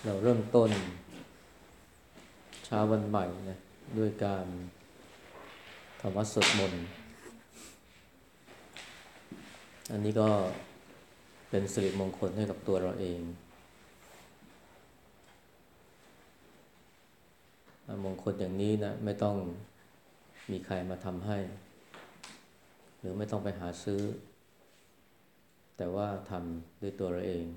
เราเริ่มต้นเช้าวันใหม่นะด้วยการทำวัดสวดมนต์อันนี้ก็เป็นสิริมงคลให้กับตัวเราเองมงคลอย่างนี้นะไม่ต้องมีใครมาทำให้หรือไม่ต้องไปหาซื้อแต่ว่าทำด้วยตัวเราเอง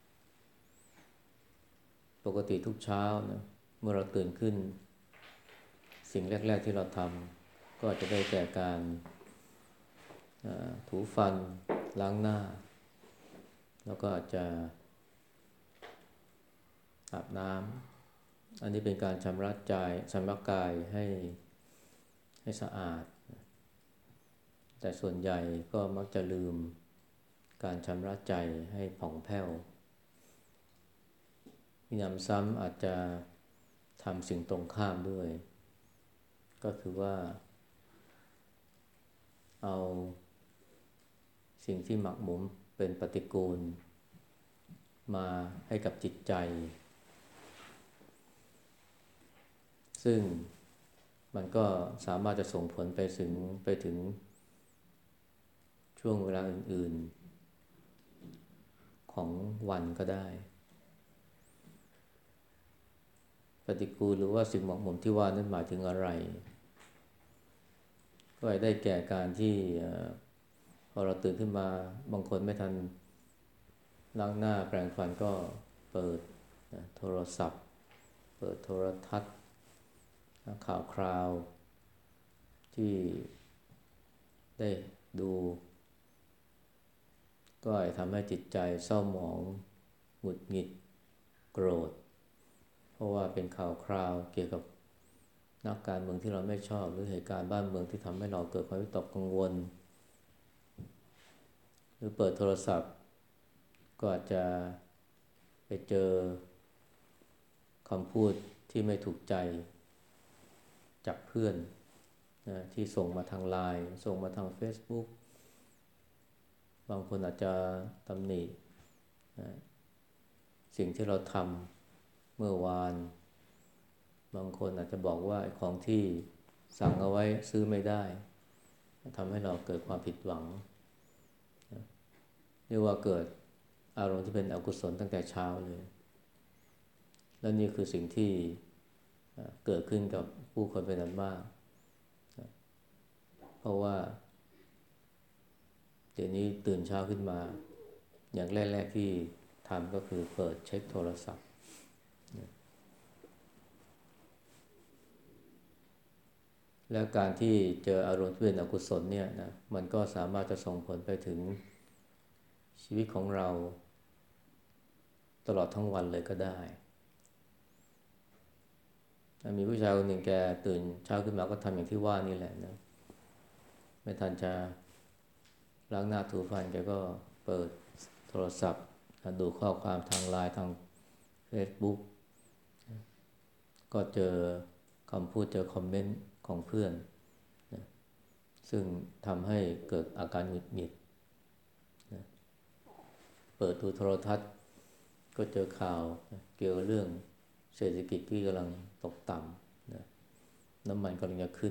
ปกติทุกเช้านะเมื่อเราตื่นขึ้นสิ่งแรกๆที่เราทำก็จะได้แก่การถูฟันล้างหน้าแล้วก็อาจจะอาบน้ำอันนี้เป็นการชำระใจชำระกายให้สะอาดแต่ส่วนใหญ่ก็มักจะลืมการชำระใจให้ผ่องแผ้วมีนำซ้ำอาจจะทำสิ่งตรงข้ามด้วยก็คือว่าเอาสิ่งที่หมักหมมเป็นปฏิกูลมาให้กับจิตใจซึ่งมันก็สามารถจะส่งผลไปถึงช่วงเวลาอื่นๆของวันก็ได้ปฏิกูลหรือว่าสิ่งหมักหมมที่ว่านั้นหมายถึงอะไรก็ได้แก่การที่พอเราตื่นขึ้นมาบางคนไม่ทันล้างหน้าแปรงฟันก็เปิดโทรศัพท์เปิดโทรทัศน์ข่าวคราวที่ได้ดูก็อาจทำให้จิตใจเศร้าหมองหงุดหงิดโกรธเพราะว่าเป็นข่าวคราวเกี่ยวกับนักการเมืองที่เราไม่ชอบหรือเหตุการณ์บ้านเมืองที่ทำให้เราเกิดความวิตกกังวลหรือเปิดโทรศัพท์ก็อาจจะไปเจอคำพูดที่ไม่ถูกใจจากเพื่อนนะที่ส่งมาทาง LINE ส่งมาทาง Facebook บางคนอาจจะตำหนินะสิ่งที่เราทำเมื่อวานบางคนอาจจะบอกว่าของที่สั่งเอาไว้ซื้อไม่ได้ทำให้เราเกิดความผิดหวังนะเรียกว่าเกิดอารมณ์ที่เป็นอกุศลตั้งแต่เช้าเลยและนี่คือสิ่งที่เกิดขึ้นกับผู้คนเป็นอันมากเพราะว่าเดี๋ยวนี้ตื่นเช้าขึ้นมาอย่างแรกๆที่ทำก็คือเปิดเช็คโทรศัพท์แล้วการที่เจออารมณ์ที่เป็นอกุศลเนี่ยนะมันก็สามารถจะส่งผลไปถึงชีวิตของเราตลอดทั้งวันเลยก็ได้มีผู้ชายคนหนึ่งแกตื่นเช้าขึ้นมาก็ทำอย่างที่ว่านี่แหละนะไม่ทันจะล้างหน้าถูฟันแกก็เปิดโทรศัพท์ดูข้อความทาง LINE ทาง Facebook ก็เจอคำพูดเจอคอมเมนต์ของเพื่อนนะซึ่งทำให้เกิดอาการหงุดหงิดนะเปิดดูโทรทัศน์ก็เจอข่าวนะเกี่ยวกับเรื่องเศรษฐกิจที่กำลังตกต่ำนะน้ำมันกำลังจะขึ้น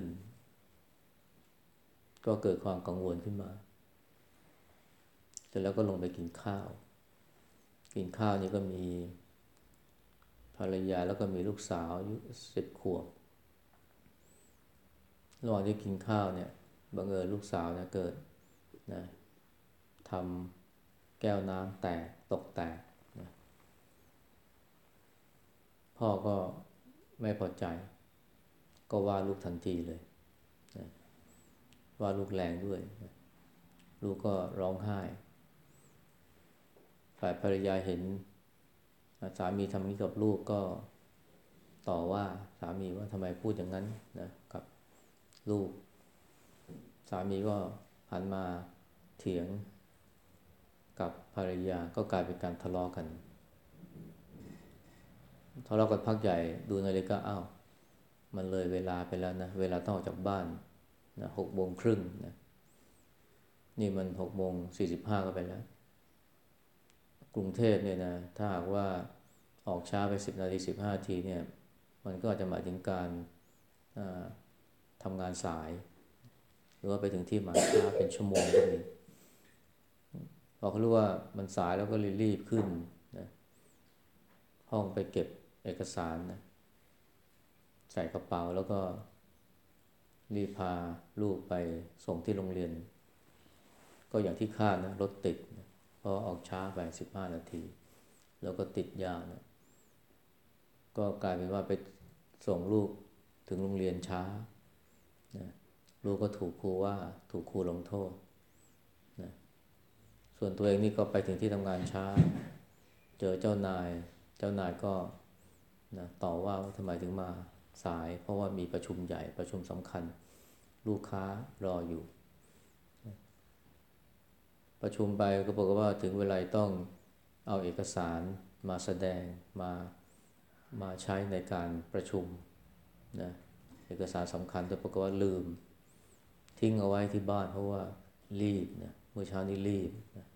ก็เกิดความกังวลขึ้นมาเสร็จแล้วก็ลงไปกินข้าวนี่ก็มีภรรยาแล้วก็มีลูกสาวอายุ10 ขวบระหว่างที่กินข้าวเนี่ยบังเอิญลูกสาวเนี่ยเกิดนะทำแก้วน้ำแตกตกแตกนะพ่อก็ไม่พอใจก็ว่าลูกทันทีเลยนะว่าลูกแรงด้วยนะลูกก็ร้องไห้ฝ่ายภรรยาเห็นสามีทำนี้กับลูกก็ต่อว่าสามีว่าทำไมพูดอย่างนั้นนะกับลูกสามีก็หันมาเถียงกับภรรยาก็กลายเป็นการทะเลาะกันพักใหญ่ดูนาฬิกาอ้าวมันเลยเวลาไปแล้วนะเวลาต้องออกจากบ้านนะ6:30นะนี่มัน6:45ก็ไปแล้วกรุงเทพเนี่ยนะถ้าหากว่าออกช้าไป10 นาที15 นาทีเนี่ยมันก็อาจจะหมายถึงการทำงานสายหรือว่าไปถึงที่หมายช้าเป็นชั่วโมงก็มีพอเขารู้ว่ามันสายแล้วก็รีบขึ้นนะห้องไปเก็บเอกสารนะใส่กระเป๋าแล้วก็รีบพาลูกไปส่งที่โรงเรียนก็อย่างที่คาดนะรถติดนะเพราะออกช้าไป15 นาทีแล้วก็ติดยาวนะก็กลายเป็นว่าไปส่งลูกถึงโรงเรียนช้านะลูกก็ถูกครูว่าถูกครูลงโทษนะส่วนตัวเองนี่ก็ไปถึงที่ทำงานช้าเจอเจ้านายก็นะต่อว่าทำไมถึงมาสายเพราะว่ามีประชุมใหญ่ประชุมสำคัญลูกค้ารออยู่ประชุมไปก็บอกว่าถึงเวลาต้องเอาเอกสารมาแสดงมาใช้ในการประชุมนะเอกสารสำคัญแต่ปรากฏว่าลืมทิ้งเอาไว้ที่บ้านเพราะว่ารีบนะเมื่อเช้านี้รีบนะ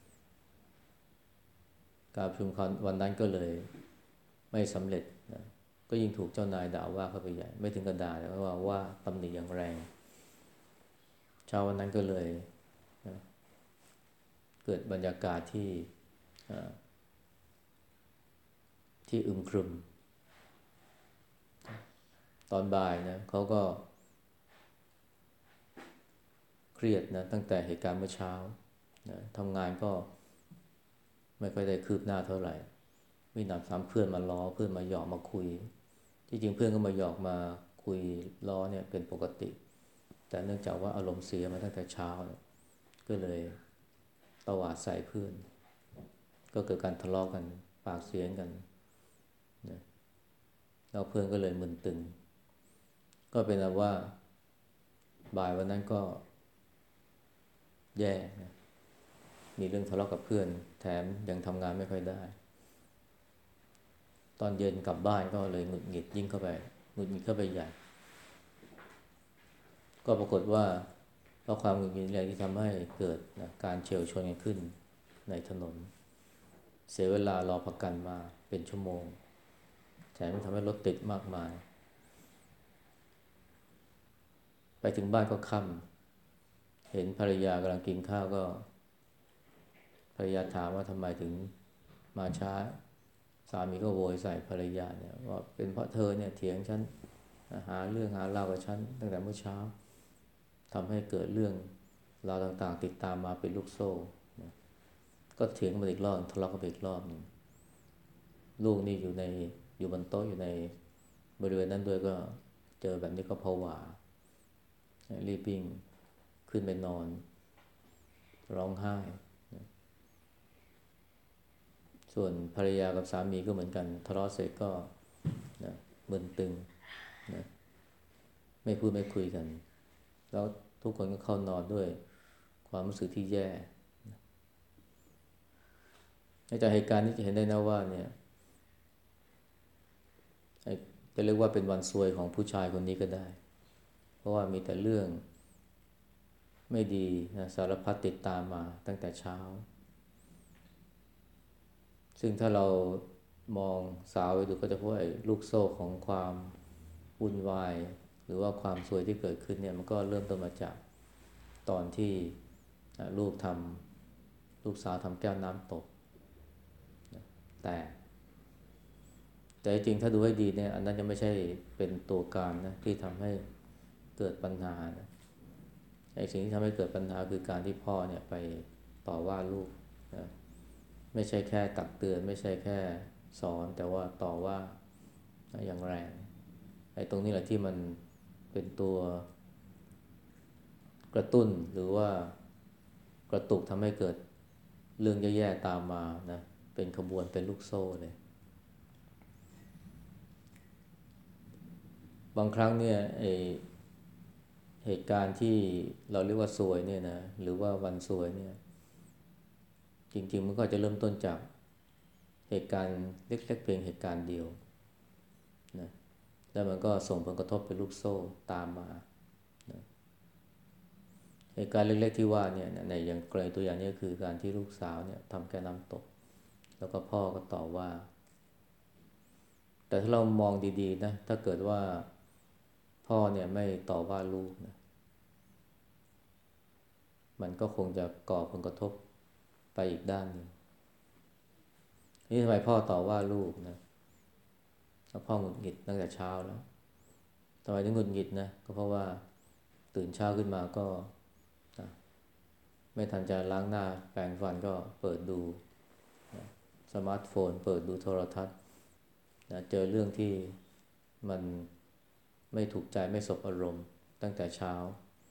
การประชุมวันนั้นก็เลยไม่สำเร็จนะก็ยิ่งถูกเจ้านายด่าว่าเข้าไปใหญ่ไม่ถึงกับด่าแต่ว่าตำหนิอย่างแรงเช้าวันนั้นก็เลยนะเกิดบรรยากาศที่อึมครึมตอนบ่ายนะเขาก็เครียดนะตั้งแต่เหตุการณ์เมื่อเช้านะทำงานก็ไม่ค่อยได้คืบหน้าเท่าไหร่มีหนำซ้ำเพื่อนมาล้อเพื่อนมาหยอกมาคุยที่จริงเพื่อนก็มาหยอกมาคุยล้อเนี่ยเป็นปกติแต่เนื่องจากว่าอารมณ์เสียมาตั้งแต่เช้าเนี่ยก็เลยตวาดใส่เพื่อนก็เกิดการทะเลาะกันปากเสียงกันนะแล้วเพื่อนก็เลยมึนตึงก็เป็นว่าบ่ายวันนั้นก็แย่นะมีเรื่องทะเลาะกับเพื่อนแถมยังทำงานไม่ค่อยได้ตอนเย็นกลับบ้านก็เลยหงุดหงิดยิ่งเข้าไปหงุดหงิดเข้าไปใหญ่ก็ปรากฏว่าเพราะความหงุดหงิดอะไรที่ทำให้เกิดนะการเฉี่ยวชนกันขึ้นในถนนเสียเวลารอประกันมาเป็นชั่วโมงแถมทำให้รถติดมากมายไปถึงบ้านก็ค่ำเห็นภรรยากำลังกินข้าวก็ภรรยาถามว่าทำไมถึงมาช้าสามีก็โวยใส่ภรรยาเนี่ยว่าเป็นเพราะเธอเนี่ยเถียงฉันหาเรื่องหาราวกับฉันตั้งแต่เมื่อเช้าทำให้เกิดเรื่องราวต่างๆติดตามมาเป็นลูกโซ่ก็เถียงกันอีกรอบทะเลาะกันอีกรอบนึงลูกนี่อยู่บนโต๊ะอยู่ในบริเวณนั้นด้วยก็เจอแบบนี้ก็ผวารีบวิ่งขึ้นไปนอนร้องไห้ส่วนภรรยากับสามีก็เหมือนกันทะเลาะเสร็จก็นะมึนตึงนะไม่พูดไม่คุยกันแล้วทุกคนก็เข้านอนด้วยความรู้สึกที่แย่จากเหตุการณ์นี้จะเห็นได้นะว่าเนี่ยจะเรียกว่าเป็นวันซวยของผู้ชายคนนี้ก็ได้เพราะว่ามีแต่เรื่องไม่ดีนะสารพัดติดตามมาตั้งแต่เช้าซึ่งถ้าเรามองสาวไปดูก็จะพบว่าลูกโซ่ของความวุ่นวายหรือว่าความซวยที่เกิดขึ้นเนี่ยมันก็เริ่มต้นมาจากตอนที่ลูกสาวทำแก้วน้ำตกแต่จริงถ้าดูให้ดีเนี่ยอันนั้นยังไม่ใช่เป็นตัวการนะที่ทำให้เกิดปัญหานะไอ้สิ่งที่ทำให้เกิดปัญหาคือการที่พ่อเนี่ยไปต่อว่าลูกนะไม่ใช่แค่ตักเตือนไม่ใช่แค่สอนแต่ว่าต่อว่าอย่างแรงไอ้ตรงนี้แหละที่มันเป็นตัวกระตุ้นหรือว่ากระตุกทำให้เกิดเรื่องแย่ๆตามมานะเป็นขบวนเป็นลูกโซ่เลยบางครั้งเนี่ยเหตุการณ์ที่เราเรียกว่าซวยเนี่ยนะหรือว่าวันซวยเนี่ยจริงๆมันก็จะเริ่มต้นจากเหตุการณ์เล็กๆเพียงเหตุการณ์เดียวนะแล้วมันก็ส่งผลกระทบเป็นลูกโซ่ตามมานะเหตุการณ์เล็กๆที่ว่าเนี่ยในอย่างกรณีตัวอย่างนี้คือการที่ลูกสาวเนี่ยทำแก้วน้ำตกแล้วก็พ่อก็ต่อว่าแต่ถ้าเรามองดีๆนะถ้าเกิดว่าพ่อเนี่ยไม่ต่อว่าลูกนะมันก็คงจะก่อผลกระทบไปอีกด้านหนึ่งนี่ทำไมพ่อต่อว่าลูกนะแล้วพ่อหงุดหงิดตั้งแต่เช้าแล้วทำไมถึงหงุดหงิดนะก็เพราะว่าตื่นเช้าขึ้นมาก็นะไม่ทันจะล้างหน้าแปรงฟันก็เปิดดูนะสมาร์ทโฟนเปิดดูโทรทัศน์นะเจอเรื่องที่มันไม่ถูกใจไม่สบอารมณ์ตั้งแต่เช้า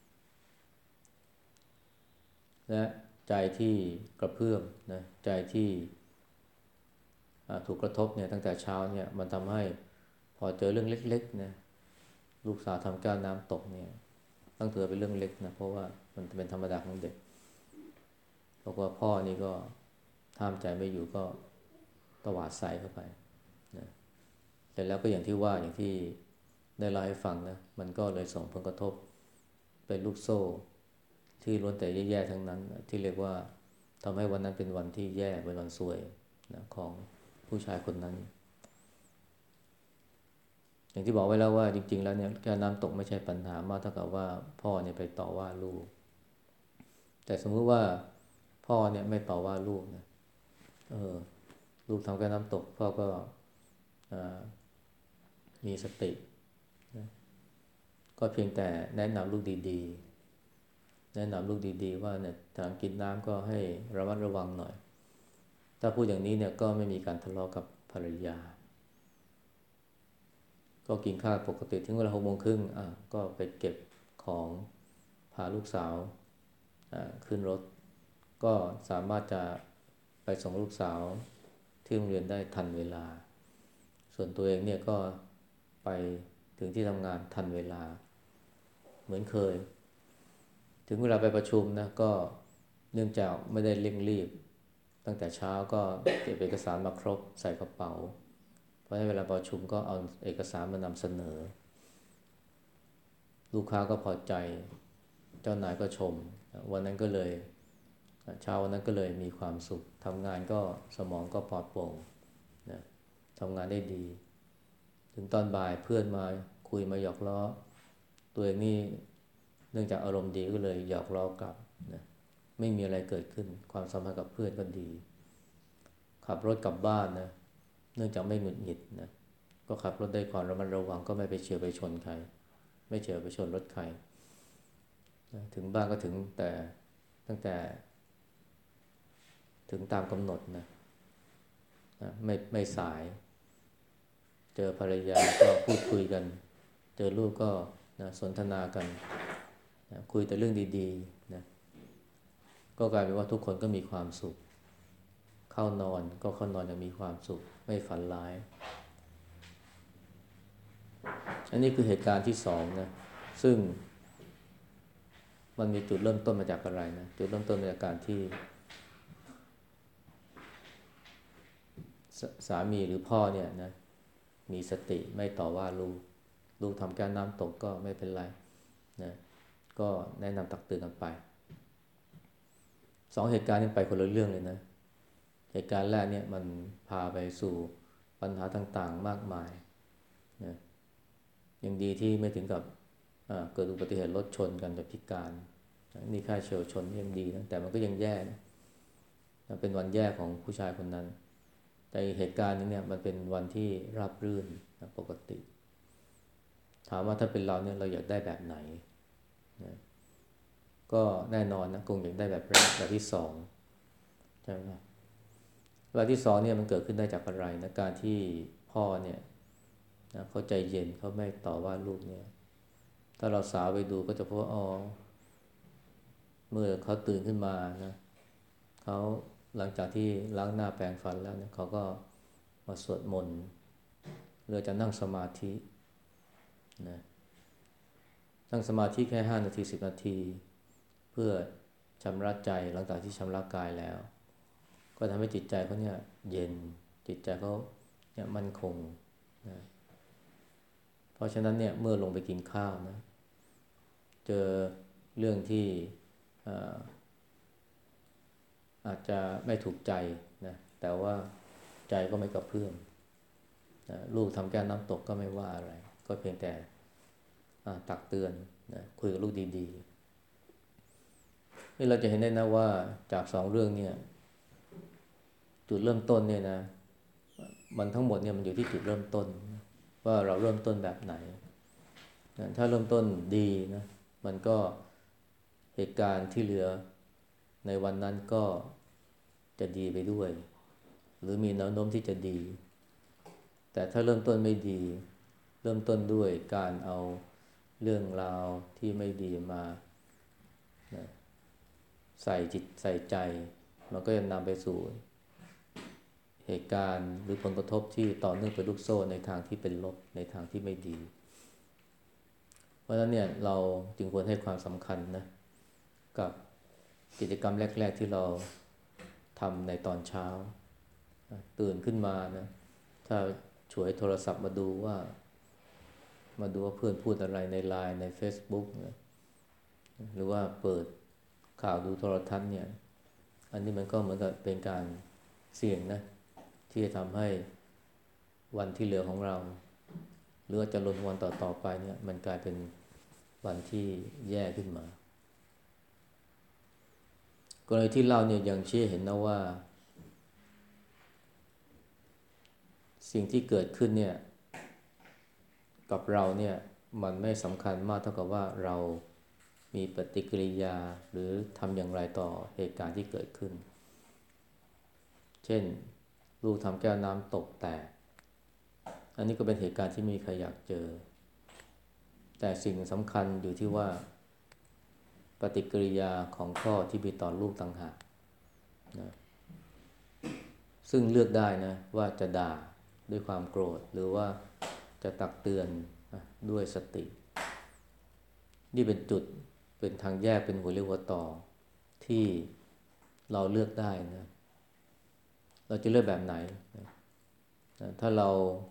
และใจที่กระเพื่อมนะใจที่ถูกกระทบเนี่ยตั้งแต่เช้าเนี่ยมันทำให้พอเจอเรื่องเล็กๆนะลูกสาวทำแก้วน้ำตกเนี่ยตั้งเธอเป็นเรื่องเล็กนะเพราะว่ามันเป็นธรรมดาของเด็กเพราะว่าพ่อนี่ก็ห้ามใจไม่อยู่ก็ตวาดใส่เข้าไปนะแต่แล้วก็อย่างที่ว่าอย่างที่ได้เล่าให้ฟังนะมันก็เลยส่งผลกระทบเป็นลูกโซ่ที่ล้วนแต่แย่ๆทั้งนั้นที่เรียกว่าทำให้วันนั้นเป็นวันที่แย่เป็นวันซวยนะของผู้ชายคนนั้นอย่างที่บอกไว้แล้วว่าจริงๆแล้วเนี่ยการน้ำตกไม่ใช่ปัญหามากเท่ากับว่าพ่อเนี่ยไปต่อว่าลูกแต่สมมุติว่าพ่อเนี่ยไม่ต่อว่าลูกนะเออลูกทำการน้ำตกพ่อก็มีสตินะก็เพียงแต่แนะนำลูกดีๆแนะนำลูกดีๆว่าเนี่ยทางกินน้ำก็ให้ระมัดระวังหน่อยถ้าพูดอย่างนี้เนี่ยก็ไม่มีการทะเลาะกับภรรยาก็กินข้าวปกติถึงเวลา6:30ก็ไปเก็บของพาลูกสาวขึ้นรถก็สามารถจะไปส่งลูกสาวที่โรงเรียนได้ทันเวลาส่วนตัวเองเนี่ยก็ไปถึงที่ทำงานทันเวลาเหมือนเคยถึงเวลาไปประชุมนะก็เนื่องจากไม่ได้เร่งรีบตั้งแต่เช้าก็เก็บเอกสารมาครบใส่กระเป๋าเพราะในเวลาประชุมก็เอาเอกสารมานำเสนอลูกค้าก็พอใจเจ้านายก็ชมวันนั้นก็เลยเช้าวันนั้นก็เลยมีความสุขทำงานก็สมองก็ปลอดโปร่งนะทำงานได้ดีถึงตอนบ่ายเพื่อนมาคุยมาหยอกล้อตัวเองนี่เนื่องจากอารมณ์ดีก็เลยหยอกล้อกลับนะไม่มีอะไรเกิดขึ้นความสัมพันธ์กับเพื่อนก็ดีขับรถกลับบ้านนะเนื่องจากไม่หงุดหงิดนะก็ขับรถได้ความระมัดระวังก็ไม่ไปเฉี่ยวไปชนใครไม่เฉี่ยวไปชนรถใครนะถึงบ้านก็ถึงแต่ตั้งแต่ถึงตามกำหนดนะไม่สายเจอภรรยาก็พูดคุยกันเจอลูกก็นะสนทนากันนะคุยแต่เรื่องดีๆนะก็กลายเป็นว่าทุกคนก็มีความสุขเข้านอนก็เข้านอนอย่างมีความสุขไม่ฝันร้ายอันนี้คือเหตุการณ์ที่สองนะซึ่งมันมีจุดเริ่มต้นมาจากอะไรนะจุดเริ่มต้นมาจากการที่สามีหรือพ่อเนี่ยนะมีสติไม่ต่อว่าลูกทำการน้ำตกก็ไม่เป็นไรนะก็แนะนำตักเตือนกันไปสองเหตุการณ์นี้ไปคนละเรื่องเลยนะเหตุการณ์แรกเนี่ยมันพาไปสู่ปัญหาต่างๆมากมายนะยังดีที่ไม่ถึงกับเกิดอุบัติเหตุรถชนกันแบบพิการนี่ค่าเฉียวชนยังดีนะแต่มันก็ยังแย่นะเป็นวันแย่ของผู้ชายคนนั้นแต่เหตุการณ์นี้เนี่ยมันเป็นวันที่ราบรื่นนะปกติถามว่าถ้าเป็นเราเนี่ยเราอยากได้แบบไหนนะก็แน่นอนนะคงอยากได้แบบแรกแบบที่สองใช่ไหมแบบที่สองเนี่ยมันเกิดขึ้นได้จากอะไรนะการที่พ่อเนี่ยนะเขาใจเย็นเขาไม่ต่อว่าลูกเนี่ยถ้าเราสาวไปดูก็จะพบว่าเมื่อเขาตื่นขึ้นมานะเขาหลังจากที่ล้างหน้าแปรงฟันแล้วเนี่ยเขาก็มาสวดมนต์หรือจะนั่งสมาธินะนั่งสมาธิแค่5 นาที10 นาทีเพื่อชำระใจหลังจากที่ชำระกายแล้วก็ทำให้จิตใจเขาเนี่ยเย็นจิตใจเขาเนี่ยมั่นคงนะเพราะฉะนั้นเนี่ยเมื่อลงไปกินข้าวนะเจอเรื่องที่อาจจะไม่ถูกใจนะแต่ว่าใจก็ไม่กระเพื่อมนะลูกทำแก้วน้ำตกก็ไม่ว่าอะไรก็เพียงแต่ตักเตือนนะคุยกับลูกดีๆนี่เราจะเห็นได้นะว่าจากสองเรื่องเนี่ยจุดเริ่มต้นเนี่ยนะมันทั้งหมดเนี่ยมันอยู่ที่จุดเริ่มต้นว่าเราเริ่มต้นแบบไหนนะถ้าเริ่มต้นดีนะมันก็เหตุการณ์ที่เหลือในวันนั้นก็จะดีไปด้วยหรือมีแนวโน้มที่จะดีแต่ถ้าเริ่มต้นไม่ดีเริ่มต้นด้วยการเอาเรื่องราวที่ไม่ดีมานะใส่จิตใส่ใจมันก็จะนำไปสู่เหตุการณ์หรือผลกระทบที่ต่อเนื่องเป็นลูกโซ่ในทางที่เป็นลบในทางที่ไม่ดีเพราะฉะนั้นเนี่ยเราจึงควรให้ความสำคัญนะกับกิจกรรมแรกๆที่เราทำในตอนเช้าตื่นขึ้นมานะถ้าฉวยโทรศัพท์มาดูว่าเพื่อนพูดอะไรใน LINE ใน Facebook นะหรือว่าเปิดข่าวดูโทรทัศน์เนี่ยอันนี้มันก็เหมือนกับเป็นการเสี่ยงนะที่จะทำให้วันที่เหลือของเราหรือว่าจะลนวันต่อๆไปเนี่ยมันกลายเป็นวันที่แย่ขึ้นมากรณีที่เราเนี่ยยังชี้เห็นนะว่าสิ่งที่เกิดขึ้นเนี่ยกับเราเนี่ยมันไม่สำคัญมากเท่ากับว่าเรามีปฏิกิริยาหรือทำอย่างไรต่อเหตุการณ์ที่เกิดขึ้นเช่นลูกทำแก้วน้ำตกแตกอันนี้ก็เป็นเหตุการณ์ที่ไม่มีใครอยากเจอแต่สิ่งสำคัญอยู่ที่ว่าปฏิกิริยาของพ่อที่มีต่อลูกต่างหากนะซึ่งเลือกได้นะว่าจะด่าด้วยความโกรธหรือว่าจะตักเตือนด้วยสตินี่เป็นจุดเป็นทางแยกเป็นหัวเรี่ยวหัวต่อที่เราเลือกได้นะเราจะเลือกแบบไหนนะถ้าเรา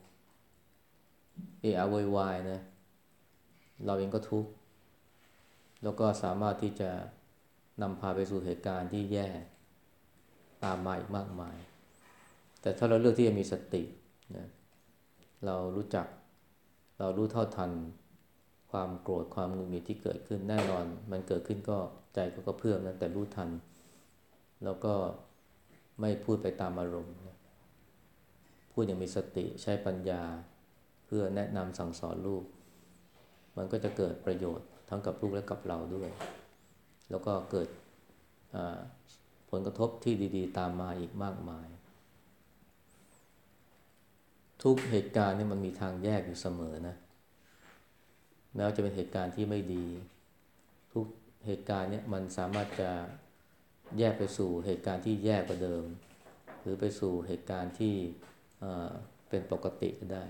โวยวายนะเราเองก็ทุกข์แล้วก็สามารถที่จะนำพาไปสู่เหตุการณ์ที่แย่ตามมาอีกมากมายแต่ถ้าเราเลือกที่จะมีสตินะเรารู้เท่าทันความโกรธความหงุดหงิดที่เกิดขึ้นแน่นอนมันเกิดขึ้นก็ใจก็กระเพื่อมนะแต่รู้ทันแล้วก็ไม่พูดไปตามอารมณ์นะพูดอย่างมีสติใช้ปัญญาเพื่อแนะนำสั่งสอนลูกมันก็จะเกิดประโยชน์ทั้งกับลูกและกับเราด้วยแล้วก็เกิดผลกระทบที่ดีๆตามมาอีกมากมายทุกเหตุการณ์นี่มันมีทางแยกอยู่เสมอนะแม้ว่าจะเป็นเหตุการณ์ที่ไม่ดีทุกเหตุการณ์เนี่ยมันสามารถจะแยกไปสู่เหตุการณ์ที่แย่กว่าเดิมหรือไปสู่เหตุการณ์ที่เป็นปกติก็ได้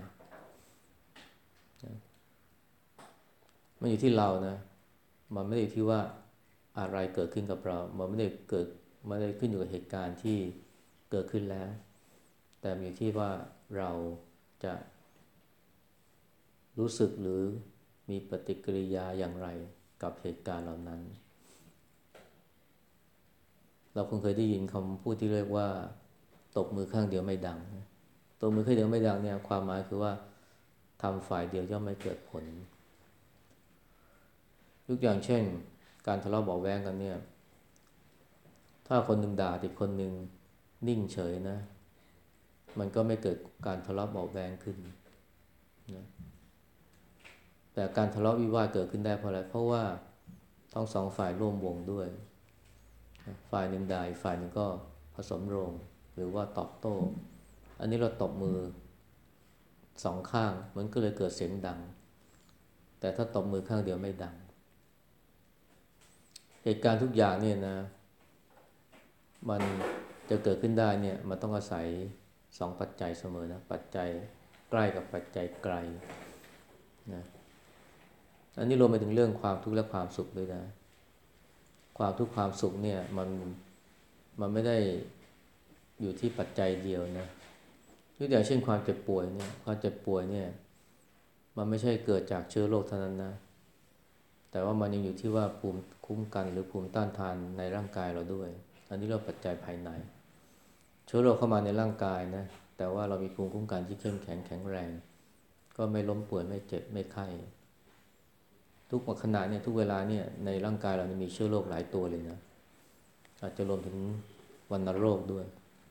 มันอยู่ที่เรานะมันไม่ได้อยู่ที่ว่าอะไรเกิดขึ้นกับเรามันไม่ได้ขึ้นอยู่กับเหตุการณ์ที่เกิดขึ้นแล้วแต่มันอยู่ที่ว่าเราจะรู้สึกหรือมีปฏิกิริยาอย่างไรกับเหตุการณ์เหล่านั้นเราคงเคยได้ยินคำพูดที่เรียกว่าตบมือข้างเดียวไม่ดังตบมือข้างเดียวไม่ดังเนี่ยความหมายคือว่าทำฝ่ายเดียวย่อมไม่เกิดผลยกอย่างเช่นการทะเลาะเบาะแว้งกันเนี่ยถ้าคนหนึ่งด่าอีกคนหนึ่งนิ่งเฉยนะมันก็ไม่เกิดการทะเลาะเบาะแว้งขึ้นนะแต่การทะเลาะวิวาทเกิดขึ้นได้เพราะอะไรเพราะว่าทั้งสองฝ่ายร่วมวงด้วยฝ่ายหนึ่งด่าอีกฝ่ายหนึ่งก็ผสมโรงหรือว่าตอบโต้อันนี้เราตบมือสองข้างมันก็เลยเกิดเสียงดังแต่ถ้าตบมือข้างเดียวไม่ดังเหตุการณ์ทุกอย่างเนี่ยนะมันจะเกิดขึ้นได้เนี่ยมันต้องอาศัยสองปัจจัยเสมอนะปัจจัยใกล้กับปัจจัยไกลนะอันนี้รวมไปถึงเรื่องความทุกข์และความสุขด้วยนะความทุกข์ความสุขเนี่ยมันไม่ได้อยู่ที่ปัจจัยเดียวนะยกตัวอย่างเช่นความเจ็บป่วยเนี่ยความเจ็บป่วยเนี่ยมันไม่ใช่เกิดจากเชื้อโรคเท่านั้นนะแต่ว่ามันยังอยู่ที่ว่าภูมิคุ้มกันหรือภูมิต้านทานในร่างกายเราด้วยอันนี้เราปัจจัยภายในเชื้อโรคเข้ามาในร่างกายนะแต่แต่ว่าเรามีภูมิคุ้มกันที่เข้มแข็งแข็งแรงก็ไม่ล้มป่วยไม่เจ็บไม่ไข้ทุกขณะเนี่ยทุกเวลาเนี่ยในร่างกายเรามีเชื้อโรคหลายตัวเลยนะอาจจะรวมถึงวัณโรคด้วย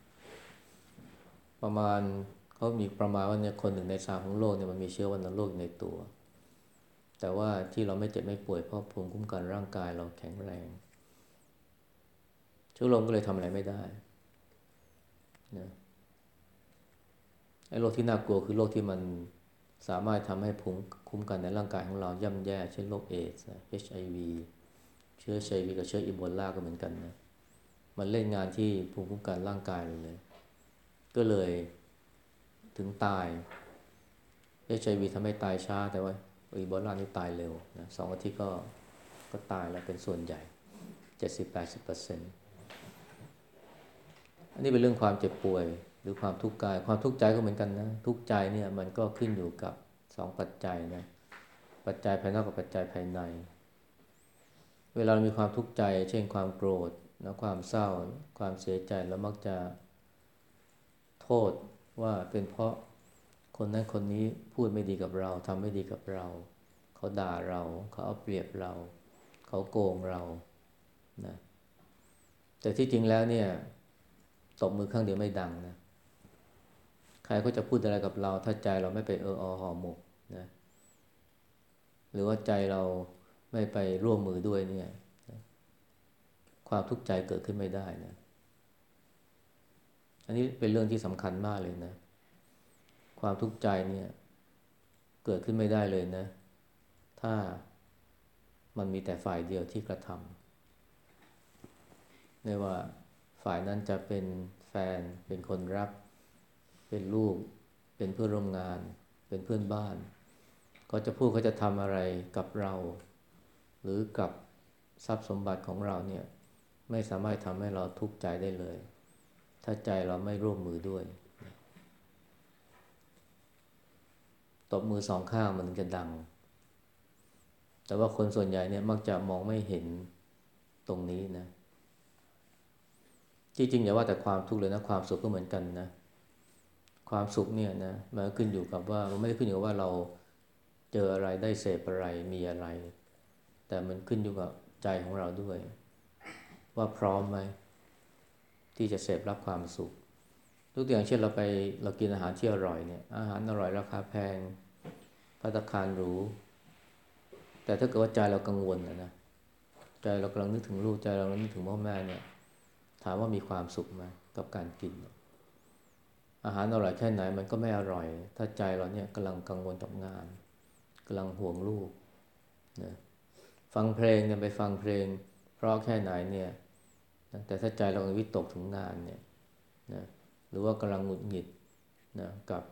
ประมาณเขามีประมาณว่าเนี่ยคน1 ใน 3ของโลกเนี่ยมันมีเชื้อวัณโรคในตัวแต่ว่าที่เราไม่เจ็บไม่ป่วยเพราะภูมิคุ้มกันร่างกายเราแข็งแรงเชื้อโรคก็เลยทำอะไรไม่ได้นะไอ้โรคที่น่ากลัวคือโรคที่มันสามารถทำให้ภูมิคุ้มกันในร่างกายของเราย่ำแย่เช่นโรคเอดส์ HIV เชื้อ HIV กับเชื้ออีโบลาก็เหมือนกันนะมันเล่นงานที่ภูมิคุ้มกันร่างกายเลยก็เลยถึงตาย HIV ทำให้ตายช้าแต่ว่าอีโบลานี่ตายเร็วนะ2 อาทิตย์ก็ตายแล้วเป็นส่วนใหญ่ 70-80%อันนี้เป็นเรื่องความเจ็บป่วยหรือความทุกข์กายความทุกข์ใจก็เหมือนกันนะทุกข์ใจเนี่ยมันก็ขึ้นอยู่กับ2 ปัจจัยนะปัจจัยภายนอกกับปัจจัยภายในเวลาเรามีความทุกข์ใจเช่นความโกรธนะความเศร้าความเสียใจแล้วมักจะโทษว่าเป็นเพราะคนนั้นคนนี้พูดไม่ดีกับเราทำไม่ดีกับเราเขาด่าเราเขาเอาเปรียบเราเขาโกงเรานะแต่ที่จริงแล้วเนี่ยตบมือข้างเดียวไม่ดังนะใครก็จะพูดอะไรกับเราถ้าใจเราไม่ไปห่อหมกนะหรือว่าใจเราไม่ไปร่วมมือด้วยเนี่ยความทุกข์ใจเกิดขึ้นไม่ได้นะอันนี้เป็นเรื่องที่สำคัญมากเลยนะความทุกข์ใจเนี่ยเกิดขึ้นไม่ได้เลยนะถ้ามันมีแต่ฝ่ายเดียวที่กระทำไม่ว่าฝ่ายนั้นจะเป็นแฟนเป็นคนรักเป็นลูกเป็นเพื่อนร่วมงานเป็นเพื่อนบ้านเขาจะพูดเขาจะทำอะไรกับเราหรือกับทรัพย์สมบัติของเราเนี่ยไม่สามารถทำให้เราทุกข์ใจได้เลยถ้าใจเราไม่ร่วมมือด้วยตบมือ2 ข้างมันถึงจะดังแต่ว่าคนส่วนใหญ่เนี่ยมักจะมองไม่เห็นตรงนี้นะจริงๆอย่าว่าแต่ความทุกข์เลยนะความสุขก็เหมือนกันนะความสุขเนี่ยนะมันขึ้นอยู่กับว่ามันไม่ได้ขึ้นอยู่กับว่าเราเจออะไรได้เสพอะไรมีอะไรแต่มันขึ้นอยู่กับใจของเราด้วยว่าพร้อมไหมที่จะเสพรับความสุขทุกอย่างเช่นเรากินอาหารที่อร่อยเนี่ยอาหารอร่อยราคาแพงภัตตาคารหรูแต่ถ้าเกิดว่าใจเรากังวลนะใจเรากำลังนึกถึงลูกใจเรากำลังนึกถึงพ่อแม่เนี่ยถามว่ามีความสุขไหมกับการกินอาหารอร่อยแค่ไหนมันก็ไม่อร่อยถ้าใจเราเนี่ยกำลังกังวลกับงานกำลังห่วงลูกนะฟังเพลงเนี่ยไปฟังเพลงเพราะแค่ไหนเนี่ยแต่ถ้าใจเราวิตกถึงงานเนี่ยนะหรือว่ากำลังหงุดหงิดนะกับ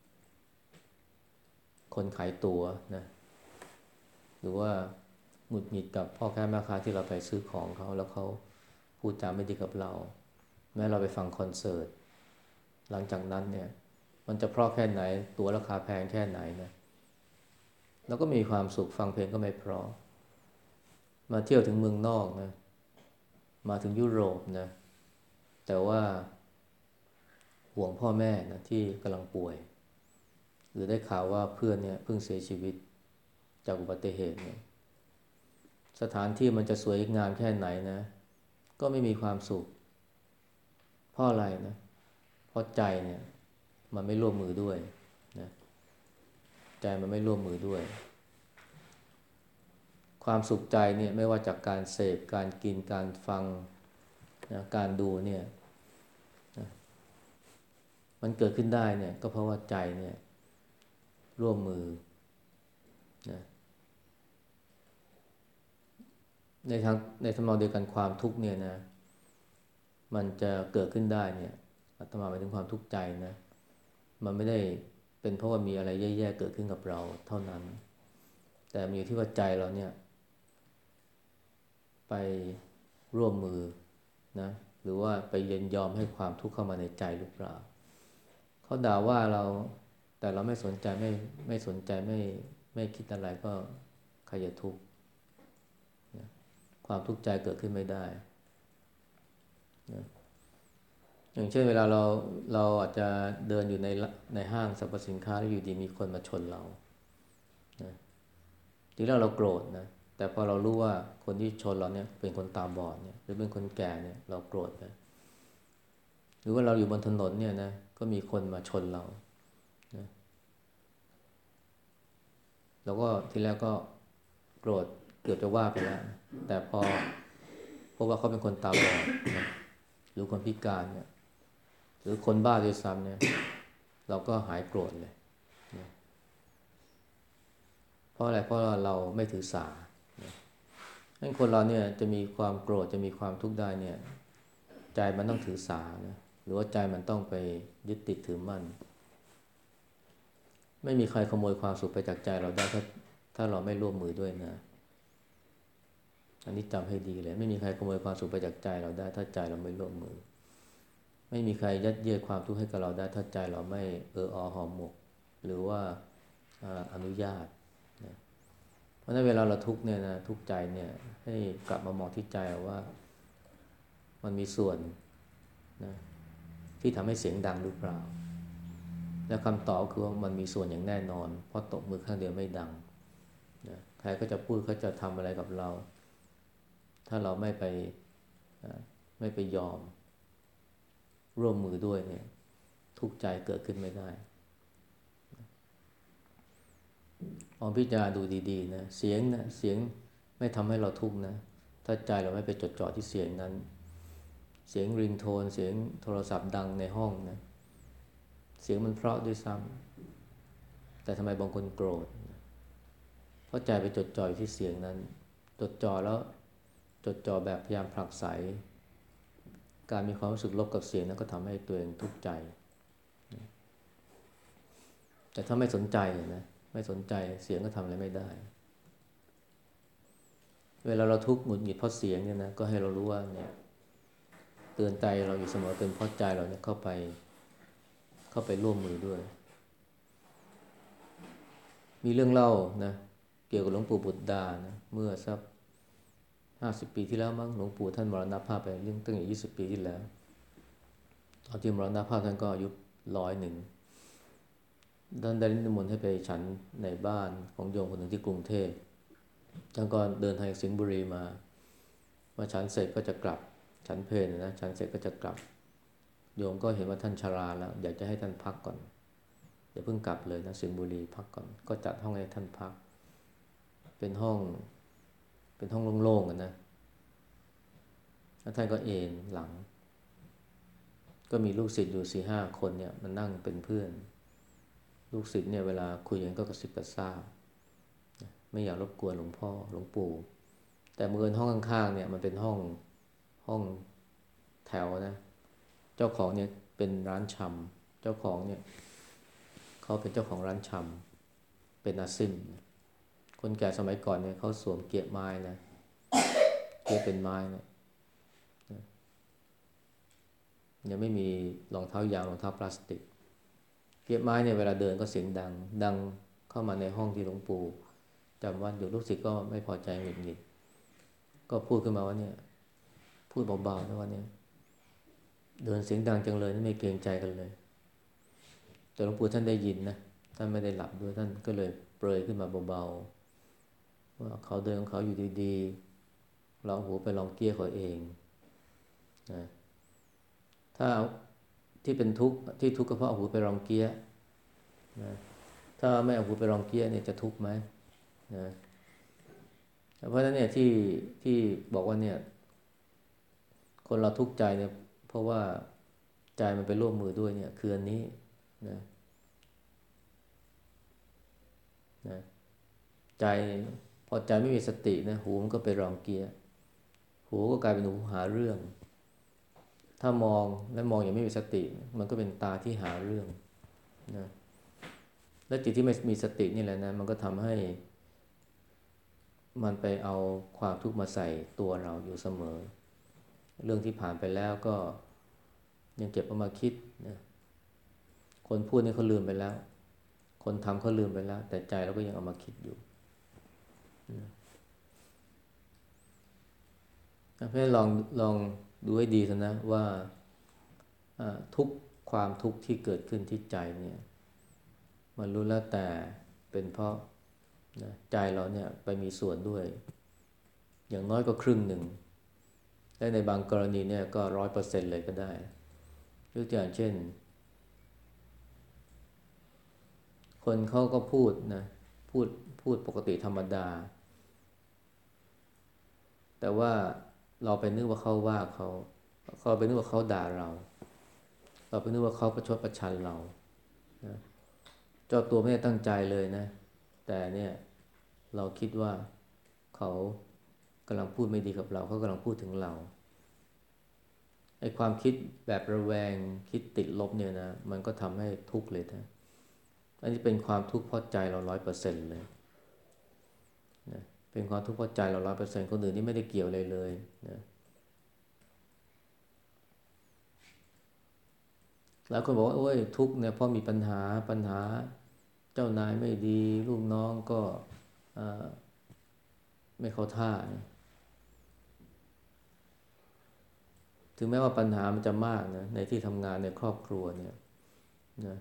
คนขายตั๋วนะหรือว่าหงุดหงิดกับพ่อค้าแม่ค้าที่เราไปซื้อของเขาแล้วเขาพูดจาไม่ดีกับเราแม้เราไปฟังคอนเสิร์ตหลังจากนั้นเนี่ยมันจะเพราะแค่ไหนตั๋วราคาแพงแค่ไหนนะแล้วก็มีความสุขฟังเพลงก็ไม่เพราะมาเที่ยวถึงเมืองนอกนะมาถึงยุโรปนะแต่ว่าห่วงพ่อแม่นะที่กำลังป่วยหรือได้ข่าวว่าเพื่อนเนี่ยเพิ่งเสียชีวิตจากอุบัติเหตุเนี่ยสถานที่มันจะสวยงามแค่ไหนนะก็ไม่มีความสุขเพราะอะไรนะเพราะใจเนี่ยมันไม่ร่วมมือด้วยนะใจมันไม่ร่วมมือด้วยความสุขใจเนี่ยไม่ว่าจากการเสพการกินการฟังนะการดูเนี่ยนะมันเกิดขึ้นได้เนี่ยก็เพราะว่าใจเนี่ยร่วมมือนะในทำนองเดียวกันความทุกข์เนี่ยนะมันจะเกิดขึ้นได้เนี่ยอาตมาหมายถึงความทุกข์ใจนะมันไม่ได้เป็นเพราะว่ามีอะไรแย่ๆเกิดขึ้นกับเราเท่านั้นแต่มีอยู่ที่ว่าใจเราเนี่ยไปร่วมมือนะหรือว่าไปยินยอมให้ความทุกข์เข้ามาในใจหรือเปล่าเขาด่าว่าเราแต่เราไม่สนใจไม่สนใจไม่คิดอะไรก็ใครจะทุกข์นะความทุกข์ใจเกิดขึ้นไม่ได้นะอย่างเช่นเวลาเราอาจจะเดินอยู่ในห้างสรรพสินค้าแล้วอยู่ดีมีคนมาชนเรานะทีแรกเราโกรธนะแต่พอเรารู้ว่าคนที่ชนเราเนี่ยเป็นคนตาบอดเนี่ยหรือเป็นคนแก่เนี่ยเราโกรธนะหรือว่าเราอยู่บนถนนเนี่ยนะก็มีคนมาชนเรานะเราก็ทีแรกก็โกรธเกือบจะว่าไปแล้วนะแต่พอเพราะว่าเขาเป็นคนตาบอดนะหรือคนพิการเนี่ยหรือคนบ้าด้วยซ้ำเนี่ยเราก็หายโกรธเลยนะเพราะอะไรเพราะว่าเราไม่ถือสานะให้คนเราเนี่ยจะมีความโกรธจะมีความทุกข์ได้เนี่ยใจมันต้องถือสานะหรือว่าใจมันต้องไปยึดติดถือมั่นไม่มีใครขโมยความสุขไปจากใจเราได้ถ้าเราไม่ร่วมมือด้วยนะอันนี้จำให้ดีเลยไม่มีใครขโมยความสุขไปจากใจเราได้ถ้าใจเราไม่ร่วมมือไม่มีใครยัดเยียดความทุกข์ให้กับเราได้ถ้าใจเราไม่หอมหมกหรือว่าอนุญาตนะเพราะฉะนั้นเวลาเราทุกข์เนี่ยนะทุกข์ใจเนี่ยให้กลับมามองที่ใจว่ามันมีส่วนนะที่ทำให้เสียงดังหรือเปล่าและคำตอบคือว่ามันมีส่วนอย่างแน่นอนเพราะตบมือข้างเดียวไม่ดังนะใครก็จะพูดเขาจะทำอะไรกับเราถ้าเราไม่ไปยอมร่วมมือด้วยเนี่ยทุกข์ใจเกิดขึ้นไม่ได้ลองพิจารณาดูดีๆนะเสียงไม่ทำให้เราทุกข์นะถ้าใจเราไม่ไปจดจ่อที่เสียงนั้นเสียงริงโทนเสียงโทรศัพท์ดังในห้องนะเสียงมันเพราะด้วยซ้ำแต่ทำไมบางคนโกรธเพราะใจไปจดจ่อที่เสียงนั้นจดจ่อแล้วจดจ่อแบบพยายามผลักไสการมีความรู้สึกลบกับเสียงนั้นก็ทำให้ตัวเองทุกข์ใจแต่ถ้าไม่สนใจนะไม่สนใจเสียงก็ทำอะไรไม่ได้เวลาเราทุกข์หงุดหงิดเพราะเสียงเนี่ยนะก็ให้เรารู้ว่าเนี่ยเตือนใจเราอยู่เสมอเป็นเพราะใจเราเนี่ยเข้าไปร่วมมือด้วยมีเรื่องเล่านะเกี่ยวกับหลวงปู่บุตรดานะเมื่อสัก50 ปีที่แล้วมั้งหลวงปู่ท่านมรณภาพไปเรื่องตั้งแต่20 ปีที่แล้วตอนที่มรณภาพท่านก็อายุ101ท่านได้นิมนต์ให้ไปฉันในบ้านของโยมคนหนึ่งที่กรุงเทพท่านก็เดินทางจากสิงห์บุรีมาฉันเสร็จก็จะกลับฉันเพลนะฉันเสร็จก็จะกลับโยมก็เห็นว่าท่านชราแล้วอยากจะให้ท่านพักก่อนอย่าเพิ่งกลับเลยนะสิงห์บุรีพักก่อนก็จัดห้องให้ท่านพักเป็นห้องโล่งๆกันนะแล้วท่านก็เอนหลังก็มีลูกศิษย์อยู่4-5 คนเนี่ยมันนั่งเป็นเพื่อนลูกศิษย์เนี่ยเวลาคุยกันก็กระซิบกระซาบไม่อยากรบกวนหลวงพ่อหลวงปู่แต่บังเอิญห้องข้างๆเนี่ยมันเป็นห้องแถวนะเจ้าของเนี่ยเป็นร้านชำเจ้าของเนี่ยเขาเป็นเจ้าของร้านชำเป็นอาซิมคนแก่สมัยก่อนเนี่ยเขาสวมเกียร์ไม้นะเกียร์เป็นไม้นะยังไม่มีรองเท้ายางรองเท้าพลาสติกเกียร์ไม้เนี่ยเวลาเดินก็เสียงดังเข้ามาในห้องที่หลวงปู่จำวัดอยู่ลูกศิษย์ก็ไม่พอใจหงุดหงิดก็พูดขึ้นมาว่าเนี่ยพูดเบาๆนะว่าเนี่ยเดินเสียงดังจังเลยนี่ไม่เกรงใจกันเลยแต่หลวงปู่ท่านได้ยินนะท่านไม่ได้หลับด้วยท่านก็เลยเปรยขึ้นมาเบาๆว่าเขาเดินของเขาอยู่ดีๆลองหูไปลองเกี้ยเขาเองนะถ้าที่เป็นทุกข์ที่ทุกข์ก็เพราะเอาหูไปลองเกี้ยนะถ้าไม่เอาหูไปลองเกี้ยเนี่ยจะทุกข์ไหมนะเพราะฉะนั้นเนี่ยที่บอกว่าเนี่ยคนเราทุกข์ใจเนี่ยเพราะว่าใจมันไปร่วมมือด้วยเนี่ยคืออันนี้นะนะใจพอใจไม่มีสตินะหูมันก็ไปลองเกียร์หูก็กลายเป็นหูหาเรื่องถ้ามองและมองอย่างไม่มีสติมันก็เป็นตาที่หาเรื่องนะและจิตที่ไม่มีสตินี่แหละนะมันก็ทำให้มันไปเอาความทุกข์มาใส่ตัวเราอยู่เสมอเรื่องที่ผ่านไปแล้วก็ยังเก็บเอามาคิดนะคนพูดนี่เขาลืมไปแล้วคนทำเขาลืมไปแล้วแต่ใจเราก็ยังเอามาคิดอยู่นะเพราะฉะนั้นลองดูให้ดีเถอะนะว่าทุกความทุกข์ที่เกิดขึ้นที่ใจเนี่ยมันรู้แล้วแต่เป็นเพราะนะใจเราเนี่ยไปมีส่วนด้วยอย่างน้อยก็ครึ่งหนึ่งและในบางกรณีเนี่ยก็100%เลยก็ได้ยกตัวอย่างเช่นคนเขาก็พูดนะพูดพูดปกติธรรมดาแต่ว่าเราไปนึกว่าเขาว่าเขาไปนึกว่าเขาด่าเราไปนึกว่าเขาประชดประชันเรานะเจ้าตัวไม่ได้ตั้งใจเลยนะแต่เนี่ยเราคิดว่าเขากำลังพูดไม่ดีกับเราเขากำลังพูดถึงเราไอ้ความคิดแบบระแวงคิดติดลบเนี่ยนะมันก็ทำให้ทุกข์เลยนะอันนี้เป็นความทุกข์เพราะใจเรา100%เลยนะเป็นความทุกข์เพราะใจเรา100%คนอื่นนี่ไม่ได้เกี่ยวเลยนะหลายคนบอกว่าโอ้ยทุกข์เนี่ยเพราะมีปัญหาเจ้านายไม่ดีลูกน้องก็ไม่เข้าท่านะถึงแม้ว่าปัญหามันจะมากนะในที่ทำงานในครอบครัวเนี่ยนะ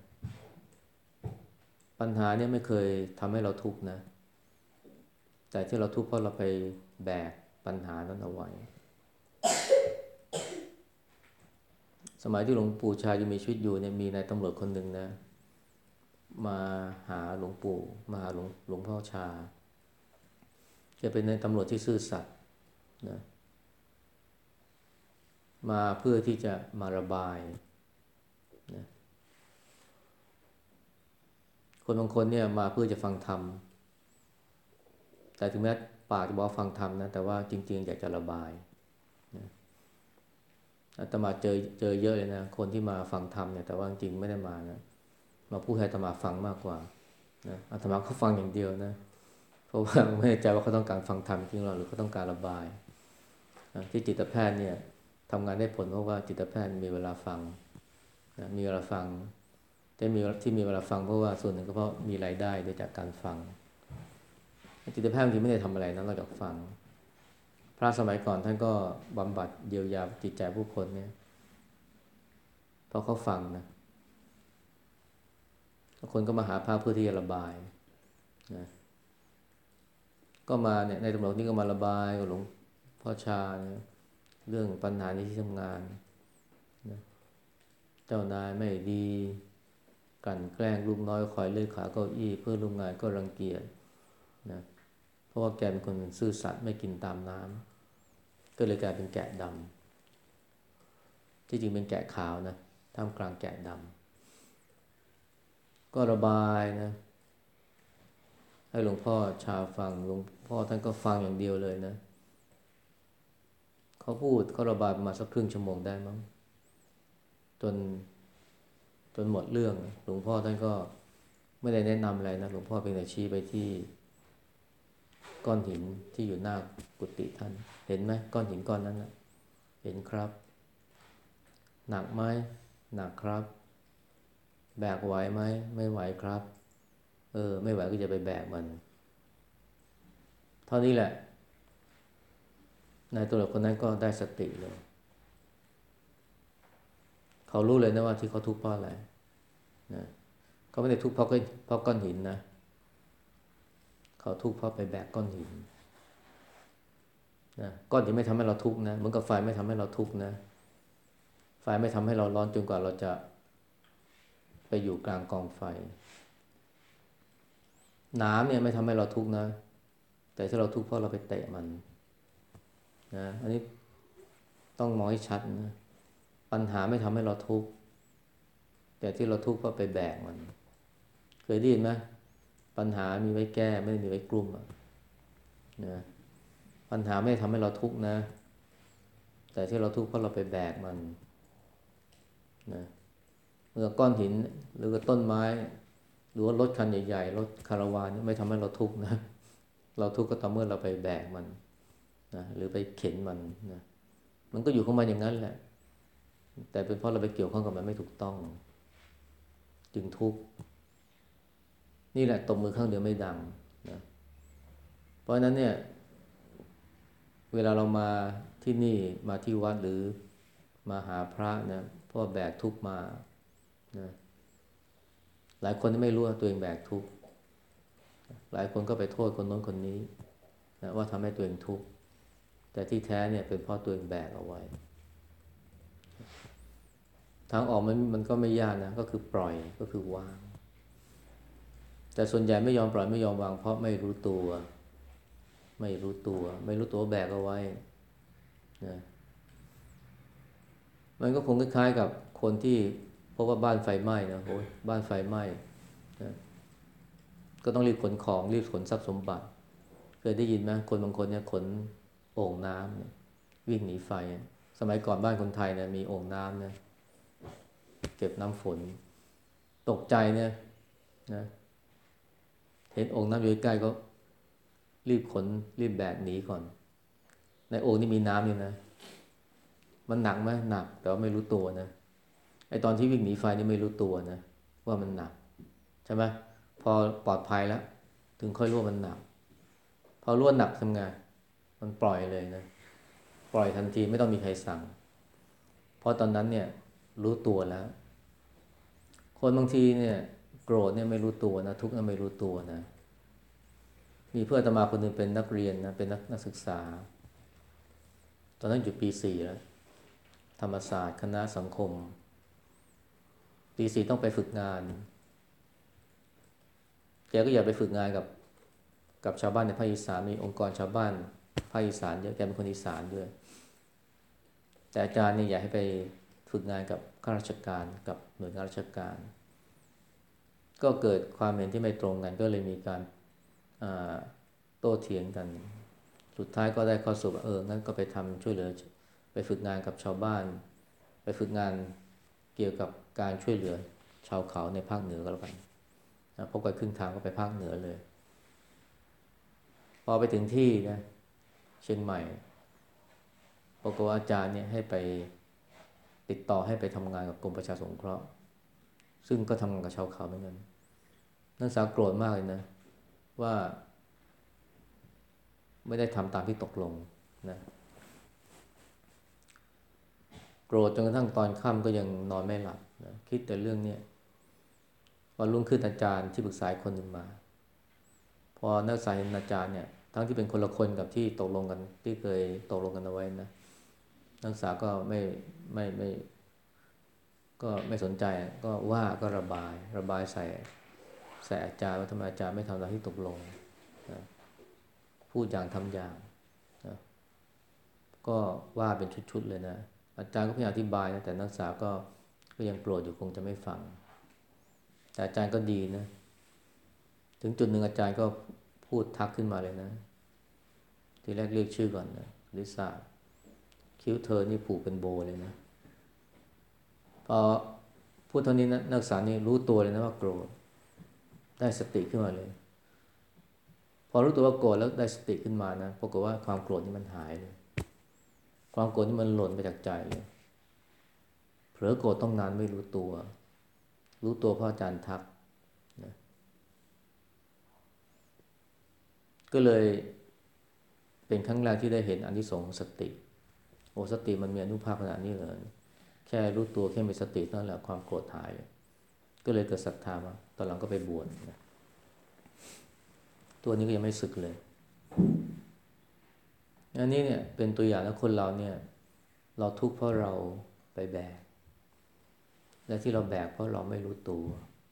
ปัญหาเนี่ยไม่เคยทำให้เราทุกข์นะแต่ที่เราทุกข์เพราะเราไปแบกปัญหานั้นเอาไว้สมัยที่หลวงปู่ชายังมีชีวิตอยู่เนี่ยมีนายตำรวจคนหนึ่งนะมาหาหลวงปู่มาหาหลวงพ่อชาจะเป็นนายตำรวจที่ซื่อสัตย์นะมาเพื่อที่จะมาระบายนะคนบางคนเนี่ยมาเพื่อจะฟังธรรมแต่ถึงแม้ปากจะบอกฟังธรรมนะแต่ว่าจริงๆอยากจะระบายนะอาตมาเจอเยอะเลยนะคนที่มาฟังธรรมเนี่ยแต่ว่าจริงๆไม่ได้มานะมาพูดให้อาตมาฟังมากกว่านะอาตมาเขาฟังอย่างเดียวนะเพราะว่าไม่แน่ใจว่าเขาต้องการฟังธรรมจริงหรือเขาต้องการระบายนะที่จิตแพทย์เนี่ยทำงานได้ผลเพราะว่าจิตแพทย์มีเวลาฟังนะมีเวลาฟังที่มีเวลาฟังเพราะว่าส่วนหนึ่งก็เพราะมีรายได้โดยจากการฟังจิตแพทย์บางทีไม่ได้ทำอะไรนะนอกจากฟังพระสมัยก่อนท่านก็บำบัดเยียวยาจิตใจผู้คนเนี่ยเพราะเขาฟังนะคนก็มาหาพระเพื่อที่จะระบายนะก็มาเนี่ยในตำรวจนี่ก็มาระบายกับหลวงพ่อชาเนี่ยเรื่องปัญหาในที่ทำงานนะเจ้านายไม่ดีกลั่นแกล้งลูกน้อยคอยเลื่อยขาเก้าอี้เพื่อนร่วมงานก็รังเกียจนะเพราะว่าแกเป็นคนซื่อสัตย์ไม่กินตามน้ำก็เลยกลายเป็นแกะดำที่จริงเป็นแกะขาวนะท่ามกลางแกะดำก็ระบายนะให้หลวงพ่อชาฟังหลวงพ่อท่านก็ฟังอย่างเดียวเลยนะเขาระบายประมาณสักครึ่งชั่วโมงได้มั้งจนหมดเรื่องหลวงพ่อท่านก็ไม่ได้แนะนำอะไรนะหลวงพ่อเพียงแต่ชี้ไปที่ก้อนหินที่อยู่หน้ากุฏิท่านเห็นไหมก้อนหินก้อนนั้นนะเห็นครับหนักไหมหนักครับแบกไหวไหมไม่ไหวครับไม่ไหวก็จะไปแบกมันเท่านี้แหละนายตำรวจคนนั้นก็ได้สติเลยเขารู้เลยนะว่าที่เขาทุกข์เพราะอะไรนะเขาไม่ได้ทุกข์เพราะก้อนหินนะเขาทุกข์เพราะไปแบกก้อนหินนะก้อนหินไม่ทำให้เราทุกข์นะเหมือนกับไฟไม่ทำให้เราทุกข์นะไฟไม่ทำให้เราร้อนจนกว่าเราจะไปอยู่กลางกองไฟน้ำเนี่ยไม่ทำให้เราทุกข์นะแต่ที่เราทุกข์เพราะเราไปเตะมันนะอันนี้ต้องมองให้ชัดนะปัญหาไม่ทำให้เราทุกข์แต่ที่เราทุกข์เพราะไปแบกมันเคยได้ยินไหมปัญหามีไว้แก้ไม่ได้มีไว้กลุ่มนะปัญหาไม่ทำให้เราทุกข์นะแต่ที่เราทุกข์เพราะเราไปแบกมันนะเมื่อก้อนหินหรือต้นไม้หรือว่ารถคันใหญ่ๆรถคาราวานไม่ทำให้เราทุกข์นะเราทุกข์ก็ต่อเมื่อเราไปแบกมันนะหรือไปเข็นมันนะมันก็อยู่ของมันอย่างนั้นแหละแต่เป็นเพราะเราไปเกี่ยวข้องกับมันไม่ถูกต้องจึงทุกข์นี่แหละตบมือข้างเดียวไม่ดังนะเพราะฉะนั้นเนี่ยเวลาเรามาที่นี่มาที่วัดหรือมาหาพระนะเพราะแบกทุกข์มานะหลายคนไม่รู้ว่าตัวเองแบกทุกข์หลายคนก็ไปโทษคนโน้นคนนี้นะว่าทำให้ตัวเองทุกข์แต่ที่แท้เนี่ยเป็นเพราะตัวเองแบกเอาไว้ทางออกมันก็ไม่ยากนะก็คือปล่อยก็คือวางแต่ส่วนใหญ่ไม่ยอมปล่อยไม่ยอมวางเพราะไม่รู้ตัวไม่รู้ตัวว่าแบกเอาไว้นะมันก็คงคล้ายๆกับคนที่พบว่าบ้านไฟไหม้นะโอ้ยบ้านไฟไหม้นะก็ต้องรีบขนของรีบขนทรัพย์สมบัติเคยได้ยินไหมคนบางคนเนี่ยขนโอ่งน้ำเนี่ยวิ่งหนีไฟสมัยก่อนบ้านคนไทยเนี่ยมีโอ่งน้ำนะเก็บน้ำฝนตกใจเนี่ยนะเห็นโอ่งน้ำอยู่ใกล้ก็รีบขนรีบแบกหนีก่อนในโอ่งนี่มีน้ำอยู่นะมันหนักไหมหนักแต่ว่าไม่รู้ตัวนะไอตอนที่วิ่งหนีไฟนี่ไม่รู้ตัวนะว่ามันหนักใช่ไหมพอปลอดภัยแล้วถึงค่อยรู้ว่ามันหนักพอรู้ว่าหนักทำไงมันปล่อยเลยนะปล่อยทันทีไม่ต้องมีใครสั่งเพราะตอนนั้นเนี่ยรู้ตัวแล้วคนบางทีเนี่ยโกรธเนี่ยไม่รู้ตัวนะทุกข์เนี่ยไม่รู้ตัวนะมีเพื่อนอาตมาคนหนึ่งเป็นนักเรียนนะเป็นนักศึกษาตอนนั้นอยู่ปี 4แล้วธรรมศาสตร์คณะสังคมปี 4ต้องไปฝึกงานแกก็อยากไปฝึกงานกับชาวบ้านในภาคอีสานมีองค์กรชาวบ้านภาคอีสานเยอะแกเป็นคนอีสานด้วยแต่อาจารย์เนี่ยอยากให้ไปฝึกงานกับข้าราชการกับหน่วยงานราชการก็เกิดความเห็นที่ไม่ตรงกันก็เลยมีการโต้เถียงกันสุดท้ายก็ได้ข้อสรุปว่างั้นก็ไปทำช่วยเหลือไปฝึกงานกับชาวบ้านไปฝึกงานเกี่ยวกับการช่วยเหลือชาวเขาในภาคเหนือก็แล้วกันพบกันครึ่งทางก็ไปภาคเหนือเลยพอไปถึงที่นะเชียงใหม่ปรากฏว่าอาจารย์เนี่ยให้ไปติดต่อให้ไปทำงานกับกรมประชาสงเคราะห์ซึ่งก็ทำงานกับชาวเขาเหมือนกันนักศึกษาโกรธมากเลยนะว่าไม่ได้ทำตามที่ตกลงนะโกรธจนกระทั่งตอนค่ำก็ยังนอนไม่หลับนะคิดแต่เรื่องนี้วันรุ่งขึ้นอาจารย์ที่ปรึกษาคนหนึ่งมาพอนักศึกษาเห็นอาจารย์เนี่ยทั้งที่เป็นคนละคนกับที่ตกลงกันที่เคยตกลงกันเอาไว้นะนักศึกษาก็ไม่ก็ไม่สนใจก็ว่าก็ระบายใส่อาจารย์ว่าทำไมอาจารย์ไม่ทำตามที่ตกลงนะพูดอย่างทำอย่างนะก็ว่าเป็นชุดๆเลยนะอาจารย์ก็พยายามอธิบายนะแต่นักศึกษาก็ยังโกรธอยู่คงจะไม่ฟังแต่อาจารย์ก็ดีนะถึงจุดหนึ่งอาจารย์ก็พูดทักขึ้นมาเลยนะทีแรกเรียกชื่อก่อนนะลิซ่าคิ้วเธอนี่ผูกเป็นโบเลยนะพอพูดเท่านี้นะนักศึกษานี่รู้ตัวเลยนะว่าโกรธได้สติขึ้นมาเลยพอรู้ตัวว่าโกรธแล้วได้สติขึ้นมานะปรากฏว่าความโกรธนี่มันหายเลยความโกรธนี่มันหล่นไปจากใจเลยเผลอโกรธต้องนานไม่รู้ตัวเพราะอาจารย์ทักนะก็เลยเป็นครั้งแรกที่ได้เห็นอานิสงส์ของสติโอ้สติมันมีอานุภาพขนาดนี้เลยแค่รู้ตัวแค่มีสตินั่นแหละความโกรธหายก็เลยเกิดศรัทธามาตอนหลังก็ไปบวชนะตัวนี้ก็ยังไม่สึกเลยอันนี้เนี่ยเป็นตัวอย่างแล้วคนเราเนี่ยเราทุกข์เพราะเราไปแบกและที่เราแบกเพราะเราไม่รู้ตัว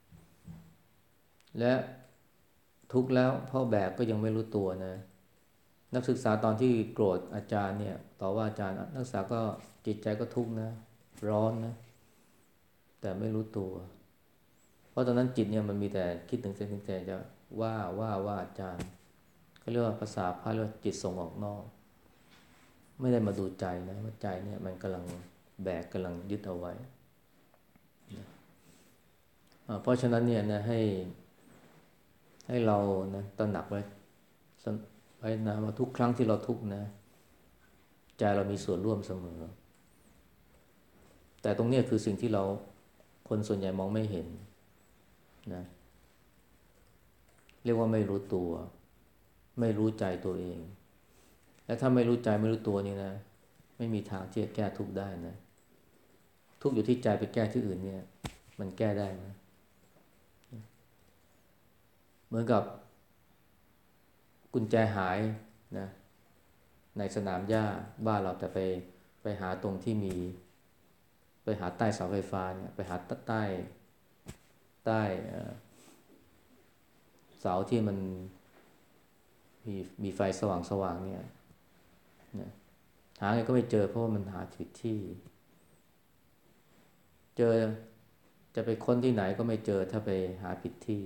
และทุกข์แล้วเพราะแบกก็ยังไม่รู้ตัวนะนักศึกษาตอนที่โกรธอาจารย์เนี่ยต่อว่าอาจารย์นักศึกษาก็จิตใจก็ทุกข์นะร้อนนะแต่ไม่รู้ตัวเพราะตอนนั้นจิตเนี่ยมันมีแต่คิดถึงแต่จะว่าอาจารย์เขาเรียกว่าภาษาพระเรียกว่าจิตส่งออกนอกไม่ได้มาดูใจนะว่าใจเนี่ยมันกำลังแบกกำลังยึดเอาไว้เพราะฉะนั้นเนี่ยนะให้เรานะตระหนักไว้นะว่าทุกครั้งที่เราทุกข์นะใจเรามีส่วนร่วมเสมอแต่ตรงนี้คือสิ่งที่เราคนส่วนใหญ่มองไม่เห็นนะเรียกว่าไม่รู้ตัวไม่รู้ใจตัวเองและถ้าไม่รู้ใจไม่รู้ตัวนี่นะไม่มีทางที่จะแก้ทุกข์ได้นะทุกข์อยู่ที่ใจไปแก้ที่อื่นเนี่ยมันแก้ได้ไหมเหมือนกับกุญแจหายนะในสนามหญ้าบ้านเราแต่ไปหาตรงที่มีไปหาใต้เสาไฟฟ้าเนี่ยไปหาใต้เสาที่มันมีไฟสว่างเนี่ยนะหาไงก็ไม่เจอเพราะว่ามันหาผิดที่เจอจะไปค้นที่ไหนก็ไม่เจอถ้าไปหาผิดที่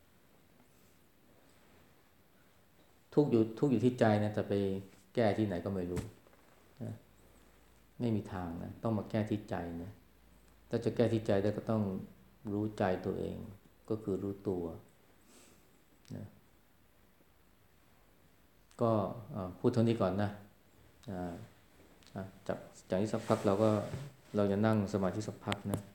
ทุกข์อยู่ที่ใจนะแต่ไปแก้ที่ไหนก็ไม่รู้นะไม่มีทางนะต้องมาแก้ที่ใจนะถ้าจะแก้ที่ใจได้ก็ต้องรู้ใจตัวเองก็คือรู้ตัวนะก็พูดเท่านี้ก่อนนะจากนี้สักพักเราจะนั่งสมาธิสักพักนะ